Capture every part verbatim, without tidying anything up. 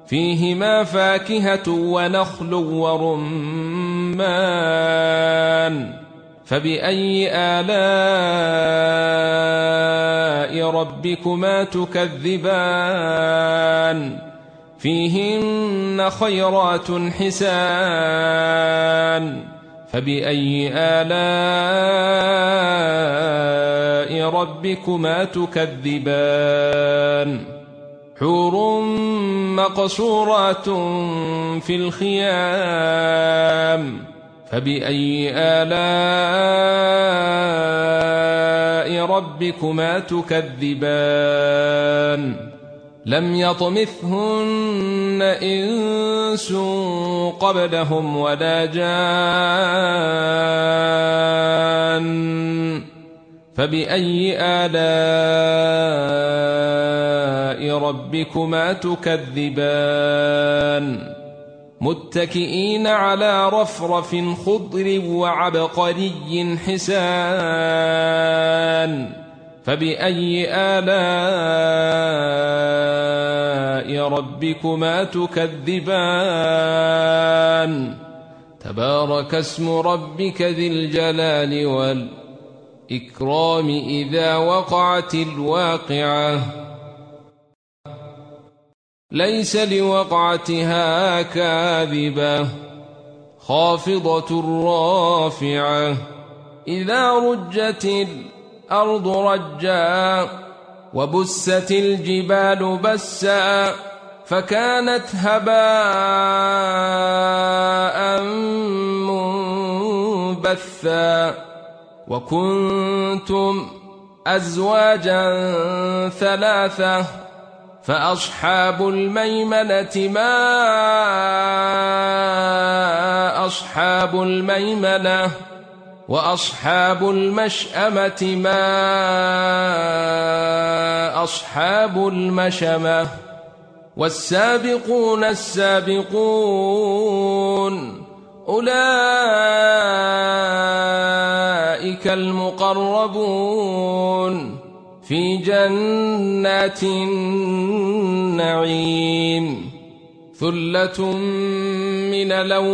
فيهما فاكهة ونخل ورمان فبأي آلاء ربكما تكذبان فيهن خيرات حسان فبأي آلاء ربكما تكذبان حور مقصورات في الخيام فبأي آلاء ربكما تكذبان لم يطمثهن إنس قبلهم ولا جان فبأي آلاء ربكما تكذبان متكئين على رفرف خضر وعبقري حسان فبأي آلاء ربكما تكذبان تبارك اسم ربك ذي الجلال والإكرام إذا وقعت الواقعة ليس لوقعتها كاذبة خافضة رافعة إذا رجت الأرض رجا وبست الجبال بسا فكانت هباء منبثا وكنتم أزواجا ثلاثة فأصحاب الميمنة ما أصحاب الميمنة وأصحاب المشأمة ما أصحاب المشأمة والسابقون السابقون أولئك المقربون في جنات النعيم ثلة من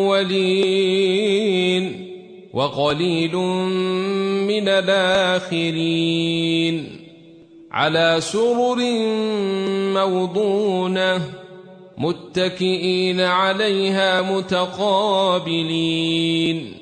الأولين وقليل من الآخرين على سرر موضونة متكئين عليها متقابلين